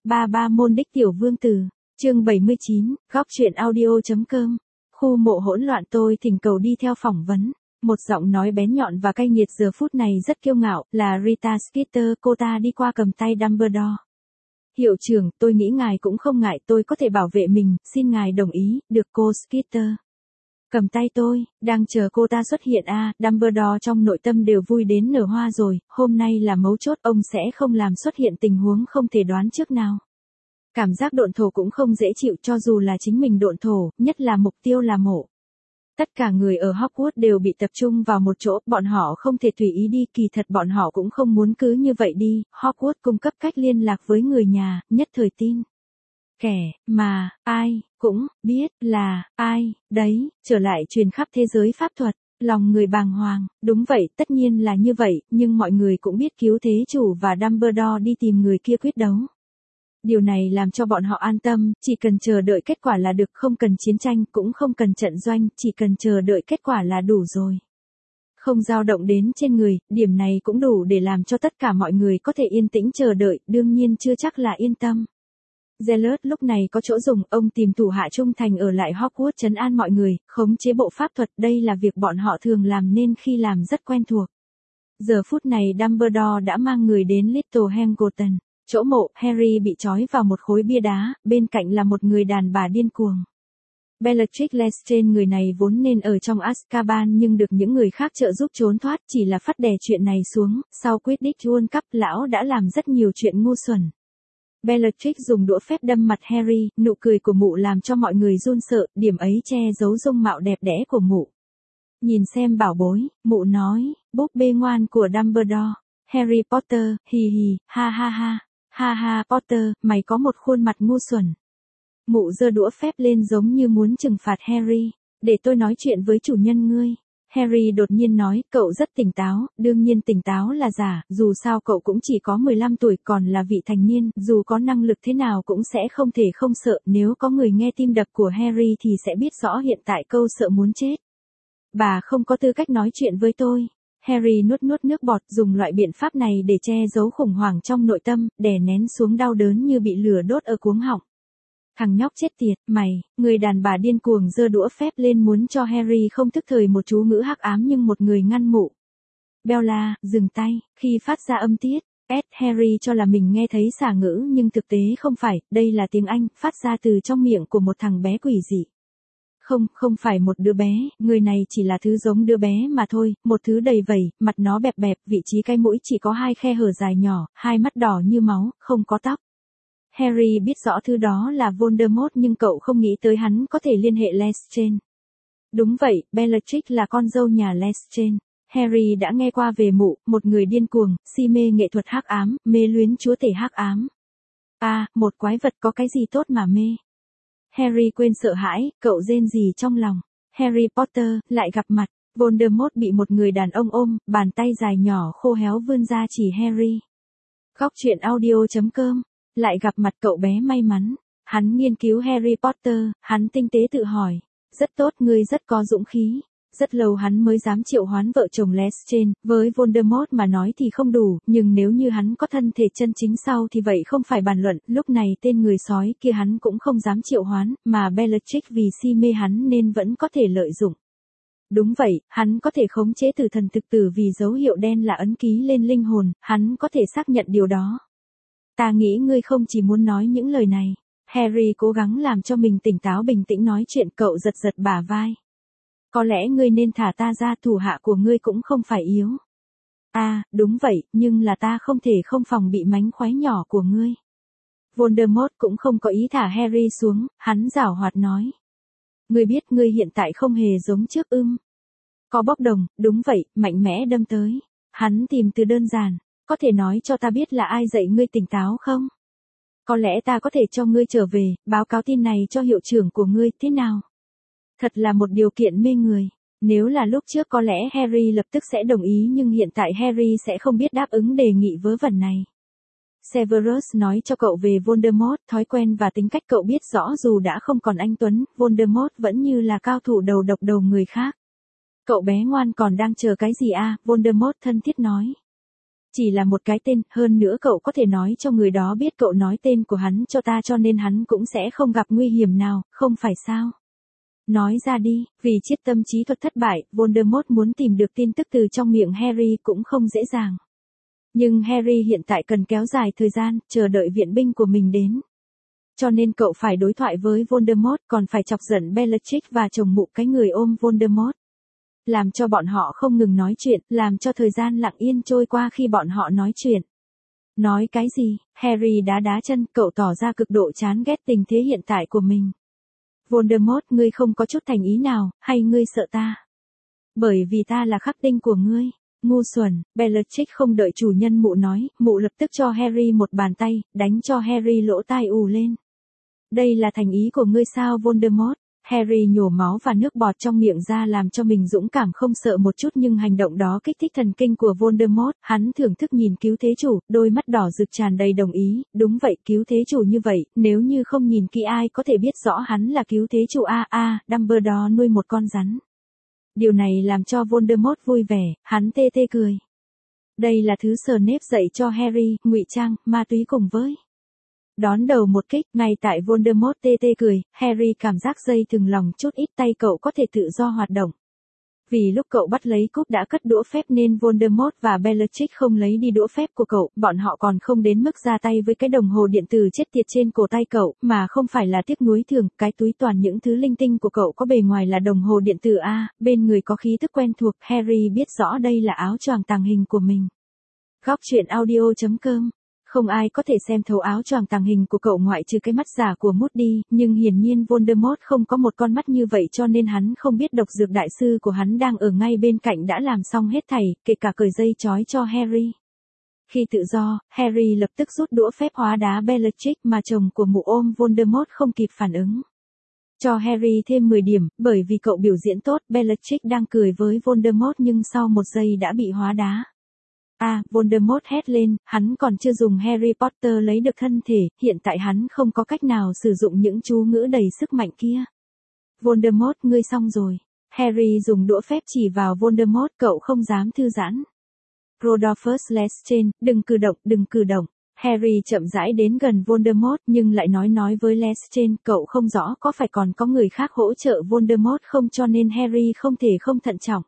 Ba môn đích tiểu vương tử, chương 79, góc truyện audio.com. Khu mộ hỗn loạn, tôi thỉnh cầu đi theo phỏng vấn. Một giọng nói bén nhọn và cay nghiệt giờ phút này rất kiêu ngạo, là Rita Skeeter, cô ta đi qua cầm tay Dumbledore. Hiệu trưởng, tôi nghĩ ngài cũng không ngại, tôi có thể bảo vệ mình, xin ngài đồng ý, được cô Skeeter. Cầm tay tôi, đang chờ cô ta xuất hiện à, Dumbledore trong nội tâm đều vui đến nở hoa rồi, hôm nay là mấu chốt, ông sẽ không làm xuất hiện tình huống không thể đoán trước nào. Cảm giác độn thổ cũng không dễ chịu cho dù là chính mình độn thổ, nhất là mục tiêu là mộ. Tất cả người ở Hogwarts đều bị tập trung vào một chỗ, bọn họ không thể tùy ý đi, kỳ thật bọn họ cũng không muốn cứ như vậy đi, Hogwarts cung cấp cách liên lạc với người nhà, nhất thời tin. Kẻ mà ai cũng biết là ai đấy, trở lại truyền khắp thế giới pháp thuật, lòng người bàng hoàng, đúng vậy, tất nhiên là như vậy, nhưng mọi người cũng biết cứu thế chủ và Dumbledore đi tìm người kia quyết đấu. Điều này làm cho bọn họ an tâm, chỉ cần chờ đợi kết quả là được, không cần chiến tranh, cũng không cần trận doanh, chỉ cần chờ đợi kết quả là đủ rồi. Không dao động đến trên người, điểm này cũng đủ để làm cho tất cả mọi người có thể yên tĩnh chờ đợi, đương nhiên chưa chắc là yên tâm. Zealot lúc này có chỗ dùng, ông tìm thủ hạ trung thành ở lại Hogwarts trấn an mọi người, khống chế bộ pháp thuật, đây là việc bọn họ thường làm nên khi làm rất quen thuộc. Giờ phút này Dumbledore đã mang người đến Littlehampton, chỗ mộ, Harry bị trói vào một khối bia đá, bên cạnh là một người đàn bà điên cuồng. Bellatrix Lestrange, người này vốn nên ở trong Azkaban nhưng được những người khác trợ giúp trốn thoát, chỉ là phát đè chuyện này xuống, sau Quidditch World Cup lão đã làm rất nhiều chuyện ngu xuẩn. Bellatrix dùng đũa phép đâm mặt Harry, nụ cười của mụ làm cho mọi người run sợ, điểm ấy che giấu dung mạo đẹp đẽ của mụ. Nhìn xem bảo bối, mụ nói, búp bê ngoan của Dumbledore, Harry Potter, hì hì, ha ha Potter, mày có một khuôn mặt ngu xuẩn. Mụ giơ đũa phép lên giống như muốn trừng phạt Harry, để tôi nói chuyện với chủ nhân ngươi. Harry đột nhiên nói, cậu rất tỉnh táo, đương nhiên tỉnh táo là giả, dù sao cậu cũng chỉ có 15 tuổi còn là vị thành niên, dù có năng lực thế nào cũng sẽ không thể không sợ, nếu có người nghe tim đập của Harry thì sẽ biết rõ hiện tại câu sợ muốn chết. Bà không có tư cách nói chuyện với tôi. Harry nuốt nước bọt, dùng loại biện pháp này để che giấu khủng hoảng trong nội tâm, đè nén xuống đau đớn như bị lửa đốt ở cuống họng. Thằng nhóc chết tiệt, mày, người đàn bà điên cuồng giơ đũa phép lên muốn cho Harry không thức thời một chú ngữ hắc ám nhưng một người ngăn mụ. Bella, dừng tay, khi phát ra âm tiết, Harry cho là mình nghe thấy xả ngữ nhưng thực tế không phải, đây là tiếng Anh, phát ra từ trong miệng của một thằng bé quỷ dị. Không phải một đứa bé, người này chỉ là thứ giống đứa bé mà thôi, một thứ đầy vẩy, mặt nó bẹp bẹp, vị trí cái mũi chỉ có 2 khe hở dài nhỏ, 2 mắt đỏ như máu, không có tóc. Harry biết rõ thứ đó là Voldemort nhưng cậu không nghĩ tới hắn có thể liên hệ Lestrange. Đúng vậy, Bellatrix là con dâu nhà Lestrange. Harry đã nghe qua về mụ, một người điên cuồng, si mê nghệ thuật hắc ám, mê luyến chúa tể hắc ám. À, một quái vật có cái gì tốt mà mê. Harry quên sợ hãi, cậu rên gì trong lòng. Harry Potter lại gặp mặt, Voldemort bị một người đàn ông ôm, bàn tay dài nhỏ khô héo vươn ra chỉ Harry. Góc truyện audio.com. Lại gặp mặt cậu bé may mắn. Hắn nghiên cứu Harry Potter, hắn tinh tế tự hỏi. Rất tốt, ngươi rất có dũng khí. Rất lâu hắn mới dám triệu hoán vợ chồng Lestrange, với Voldemort mà nói thì không đủ, nhưng nếu như hắn có thân thể chân chính sau thì vậy không phải bàn luận, lúc này tên người sói kia hắn cũng không dám triệu hoán, mà Bellatrix vì si mê hắn nên vẫn có thể lợi dụng. Đúng vậy, hắn có thể khống chế tử thần thực tử vì dấu hiệu đen là ấn ký lên linh hồn, hắn có thể xác nhận điều đó. Ta nghĩ ngươi không chỉ muốn nói những lời này. Harry cố gắng làm cho mình tỉnh táo bình tĩnh nói chuyện, cậu giật bả vai. Có lẽ ngươi nên thả ta ra, thủ hạ của ngươi cũng không phải yếu. À, đúng vậy, nhưng là ta không thể không phòng bị mánh khóe nhỏ của ngươi. Voldemort cũng không có ý thả Harry xuống, hắn giảo hoạt nói. Ngươi biết ngươi hiện tại không hề giống trước Có bốc đồng, đúng vậy, mạnh mẽ đâm tới. Hắn tìm từ đơn giản. Có thể nói cho ta biết là ai dạy ngươi tỉnh táo không? Có lẽ ta có thể cho ngươi trở về, báo cáo tin này cho hiệu trưởng của ngươi, thế nào? Thật là một điều kiện mê người. Nếu là lúc trước có lẽ Harry lập tức sẽ đồng ý nhưng hiện tại Harry sẽ không biết đáp ứng đề nghị vớ vẩn này. Severus nói cho cậu về Voldemort, thói quen và tính cách cậu biết rõ, dù đã không còn anh Tuấn, Voldemort vẫn như là cao thủ đầu độc đầu người khác. Cậu bé ngoan còn đang chờ cái gì à? Voldemort thân thiết nói. Chỉ là một cái tên, hơn nữa cậu có thể nói cho người đó biết cậu nói tên của hắn cho ta cho nên hắn cũng sẽ không gặp nguy hiểm nào, không phải sao? Nói ra đi, vì chiết tâm trí thuật thất bại, Voldemort muốn tìm được tin tức từ trong miệng Harry cũng không dễ dàng. Nhưng Harry hiện tại cần kéo dài thời gian, chờ đợi viện binh của mình đến. Cho nên cậu phải đối thoại với Voldemort, còn phải chọc giận Bellatrix và chồng mụ cái người ôm Voldemort. Làm cho bọn họ không ngừng nói chuyện, làm cho thời gian lặng yên trôi qua khi bọn họ nói chuyện. Nói cái gì? Harry đá chân, cậu tỏ ra cực độ chán ghét tình thế hiện tại của mình. Voldemort, ngươi không có chút thành ý nào, hay ngươi sợ ta? Bởi vì ta là khắc tinh của ngươi. Ngu xuẩn, Bellatrix không đợi chủ nhân mụ nói, mụ lập tức cho Harry một bàn tay, đánh cho Harry lỗ tai ù lên. Đây là thành ý của ngươi sao Voldemort? Harry nhổ máu và nước bọt trong miệng ra làm cho mình dũng cảm không sợ một chút nhưng hành động đó kích thích thần kinh của Voldemort, hắn thưởng thức nhìn cứu thế chủ, đôi mắt đỏ rực tràn đầy đồng ý, đúng vậy cứu thế chủ như vậy, nếu như không nhìn kỹ ai có thể biết rõ hắn là cứu thế chủ Dumbledore nuôi một con rắn. Điều này làm cho Voldemort vui vẻ, hắn tê tê cười. Đây là thứ Snape dạy cho Harry, ngụy trang, ma túy cùng với. Đón đầu một kích, ngay tại Voldemort tê tê cười, Harry cảm giác dây thừng lòng chút ít tay cậu có thể tự do hoạt động. Vì lúc cậu bắt lấy cúp đã cất đũa phép nên Voldemort và Bellatrix không lấy đi đũa phép của cậu, bọn họ còn không đến mức ra tay với cái đồng hồ điện tử chết tiệt trên cổ tay cậu, mà không phải là tiếc nuối thường, cái túi toàn những thứ linh tinh của cậu có bề ngoài là đồng hồ điện tử bên người có khí tức quen thuộc, Harry biết rõ đây là áo choàng tàng hình của mình. Góc truyện audio.com. Không ai có thể xem thấu áo choàng tàng hình của cậu ngoại trừ cái mắt giả của Moody, nhưng hiển nhiên Voldemort không có một con mắt như vậy cho nên hắn không biết độc dược đại sư của hắn đang ở ngay bên cạnh đã làm xong hết thảy, kể cả cởi dây trói cho Harry. Khi tự do, Harry lập tức rút đũa phép hóa đá Bellatrix mà chồng của mụ ôm Voldemort không kịp phản ứng. Cho Harry thêm 10 điểm, bởi vì cậu biểu diễn tốt, Bellatrix đang cười với Voldemort nhưng sau một giây đã bị hóa đá. Voldemort hét lên, hắn còn chưa dùng Harry Potter lấy được thân thể, hiện tại hắn không có cách nào sử dụng những chú ngữ đầy sức mạnh kia. Voldemort, ngươi xong rồi. Harry dùng đũa phép chỉ vào Voldemort, cậu không dám thư giãn. Rodolphus Lestrange, đừng cử động. Harry chậm rãi đến gần Voldemort nhưng lại nói với Lestrange, cậu không rõ có phải còn có người khác hỗ trợ Voldemort không cho nên Harry không thể không thận trọng.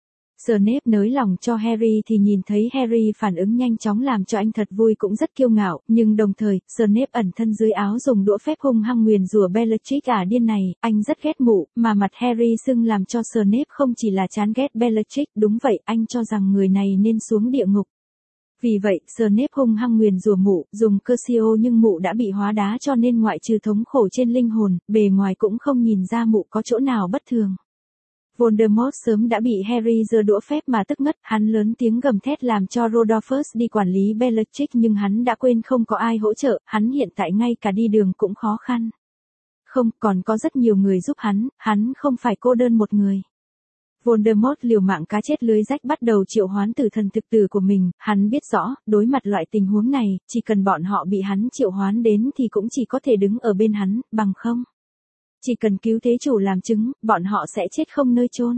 Snape nới lòng cho Harry thì nhìn thấy Harry phản ứng nhanh chóng làm cho anh thật vui cũng rất kiêu ngạo, nhưng đồng thời, Snape ẩn thân dưới áo dùng đũa phép hung hăng nguyền rủa Bellatrix điên này, anh rất ghét mụ, mà mặt Harry sưng làm cho Snape không chỉ là chán ghét Bellatrix, đúng vậy, anh cho rằng người này nên xuống địa ngục. Vì vậy, Snape hung hăng nguyền rủa mụ, dùng Crucio nhưng mụ đã bị hóa đá cho nên ngoại trừ thống khổ trên linh hồn, bề ngoài cũng không nhìn ra mụ có chỗ nào bất thường. Voldemort sớm đã bị Harry giơ đũa phép mà tức ngất, hắn lớn tiếng gầm thét làm cho Rodolphus đi quản lý Bellatrix nhưng hắn đã quên không có ai hỗ trợ, hắn hiện tại ngay cả đi đường cũng khó khăn. Không, còn có rất nhiều người giúp hắn không phải cô đơn một người. Voldemort liều mạng cá chết lưới rách bắt đầu triệu hoán tử thần thực tử của mình, hắn biết rõ, đối mặt loại tình huống này, chỉ cần bọn họ bị hắn triệu hoán đến thì cũng chỉ có thể đứng ở bên hắn, bằng không. Chỉ cần cứu thế chủ làm chứng, bọn họ sẽ chết không nơi chôn.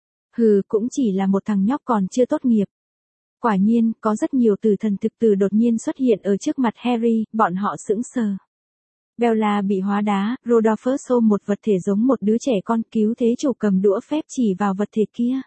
Hừ, cũng chỉ là một thằng nhóc còn chưa tốt nghiệp. Quả nhiên, có rất nhiều tử thần thực tử đột nhiên xuất hiện ở trước mặt Harry, bọn họ sững sờ. Bella bị hóa đá, Rodolphus ôm một vật thể giống một đứa trẻ con, cứu thế chủ cầm đũa phép chỉ vào vật thể kia.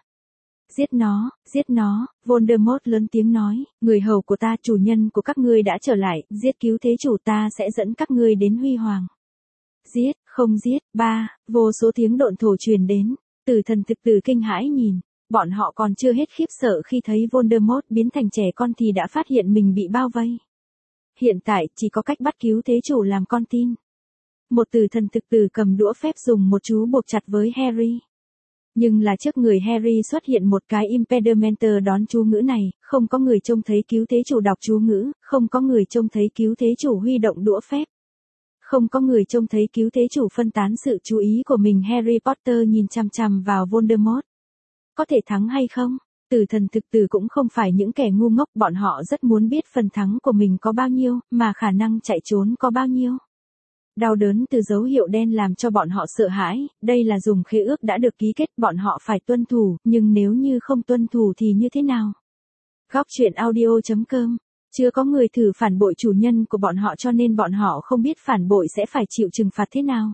Giết nó, Voldemort lớn tiếng nói, người hầu của ta, chủ nhân của các ngươi đã trở lại, giết cứu thế chủ ta sẽ dẫn các ngươi đến huy hoàng. Giết, không giết, vô số tiếng độn thổ truyền đến, tử thần thực tử kinh hãi nhìn, bọn họ còn chưa hết khiếp sợ khi thấy Voldemort biến thành trẻ con thì đã phát hiện mình bị bao vây. Hiện tại, chỉ có cách bắt cứu thế chủ làm con tin. Một tử thần thực tử cầm đũa phép dùng một chú buộc chặt với Harry. Nhưng là trước người Harry xuất hiện một cái impedimenter đón chú ngữ này, không có người trông thấy cứu thế chủ đọc chú ngữ, không có người trông thấy cứu thế chủ huy động đũa phép. Không có người trông thấy cứu thế chủ phân tán sự chú ý của mình. Harry Potter nhìn chằm chằm vào Voldemort. Có thể thắng hay không? Tử thần thực tử cũng không phải những kẻ ngu ngốc, bọn họ rất muốn biết phần thắng của mình có bao nhiêu, mà khả năng chạy trốn có bao nhiêu. Đau đớn từ dấu hiệu đen làm cho bọn họ sợ hãi, đây là dùng khế ước đã được ký kết, bọn họ phải tuân thủ, nhưng nếu như không tuân thủ thì như thế nào? Góc truyện audio.com. Chưa có người thử phản bội chủ nhân của bọn họ cho nên bọn họ không biết phản bội sẽ phải chịu trừng phạt thế nào.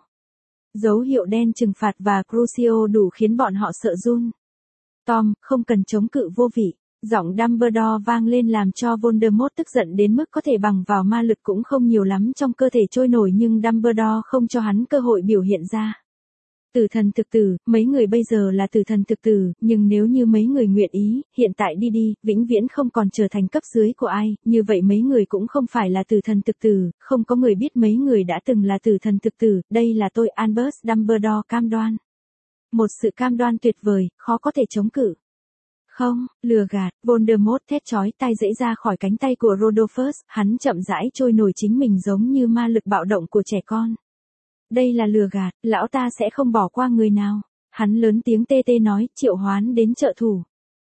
Dấu hiệu đen trừng phạt và Crucio đủ khiến bọn họ sợ run. Tom, không cần chống cự vô vị. Giọng Dumbledore vang lên làm cho Voldemort tức giận đến mức có thể bằng vào ma lực cũng không nhiều lắm trong cơ thể trôi nổi nhưng Dumbledore không cho hắn cơ hội biểu hiện ra. Tử thần thực tử, mấy người bây giờ là tử thần thực tử, nhưng nếu như mấy người nguyện ý, hiện tại đi, vĩnh viễn không còn trở thành cấp dưới của ai, như vậy mấy người cũng không phải là tử thần thực tử, không có người biết mấy người đã từng là tử thần thực tử, đây là tôi Albus Dumbledore cam đoan. Một sự cam đoan tuyệt vời, khó có thể chống cự. Không, lừa gạt, Voldemort thét chói tai giãy ra khỏi cánh tay của Rodolphus, hắn chậm rãi trôi nổi chính mình giống như ma lực bạo động của trẻ con. Đây là lừa gạt, lão ta sẽ không bỏ qua người nào. Hắn lớn tiếng tê tê nói, triệu hoán đến trợ thủ.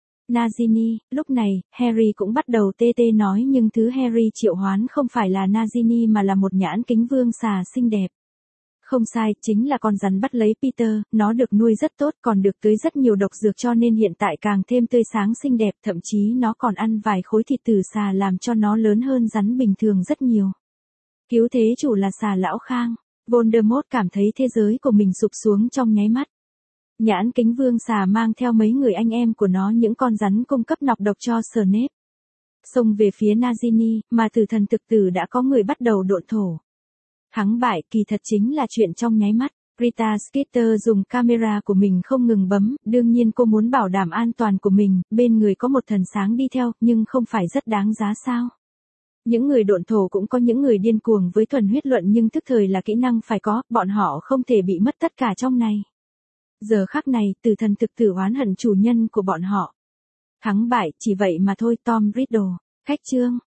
Nagini, lúc này, Harry cũng bắt đầu tê tê nói nhưng thứ Harry triệu hoán không phải là Nagini mà là một nhãn kính vương xà xinh đẹp. Không sai, chính là con rắn bắt lấy Peter, nó được nuôi rất tốt còn được tưới rất nhiều độc dược cho nên hiện tại càng thêm tươi sáng xinh đẹp, thậm chí nó còn ăn vài khối thịt tử xà làm cho nó lớn hơn rắn bình thường rất nhiều. Cứu thế chủ là xà lão Khang. Voldemort cảm thấy thế giới của mình sụp xuống trong nháy mắt. Nhãn kính vương xà mang theo mấy người anh em của nó những con rắn cung cấp nọc độc cho Snape. Xông về phía Nagini, mà tử thần thực tử đã có người bắt đầu độn thổ. Thắng bại kỳ thật chính là chuyện trong nháy mắt. Rita Skeeter dùng camera của mình không ngừng bấm, đương nhiên cô muốn bảo đảm an toàn của mình, bên người có một thần sáng đi theo, nhưng không phải rất đáng giá sao. Những người độn thổ cũng có những người điên cuồng với thuần huyết luận nhưng thức thời là kỹ năng phải có, bọn họ không thể bị mất tất cả trong này. Giờ khắc này, tử thần thực tử oán hận chủ nhân của bọn họ. Thắng bại, chỉ vậy mà thôi Tom Riddle. Khách chương.